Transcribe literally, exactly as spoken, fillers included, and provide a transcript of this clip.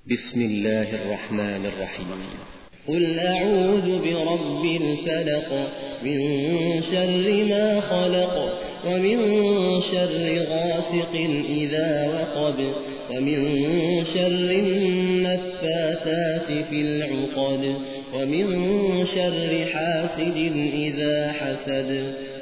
بسم الله الرحمن الرحيم. قل أعوذ برب الفلق من شر ما خلق ومن شر غاسق إذا وقب ومن شر النفاثات في العقد ومن شر حاسد إذا حسد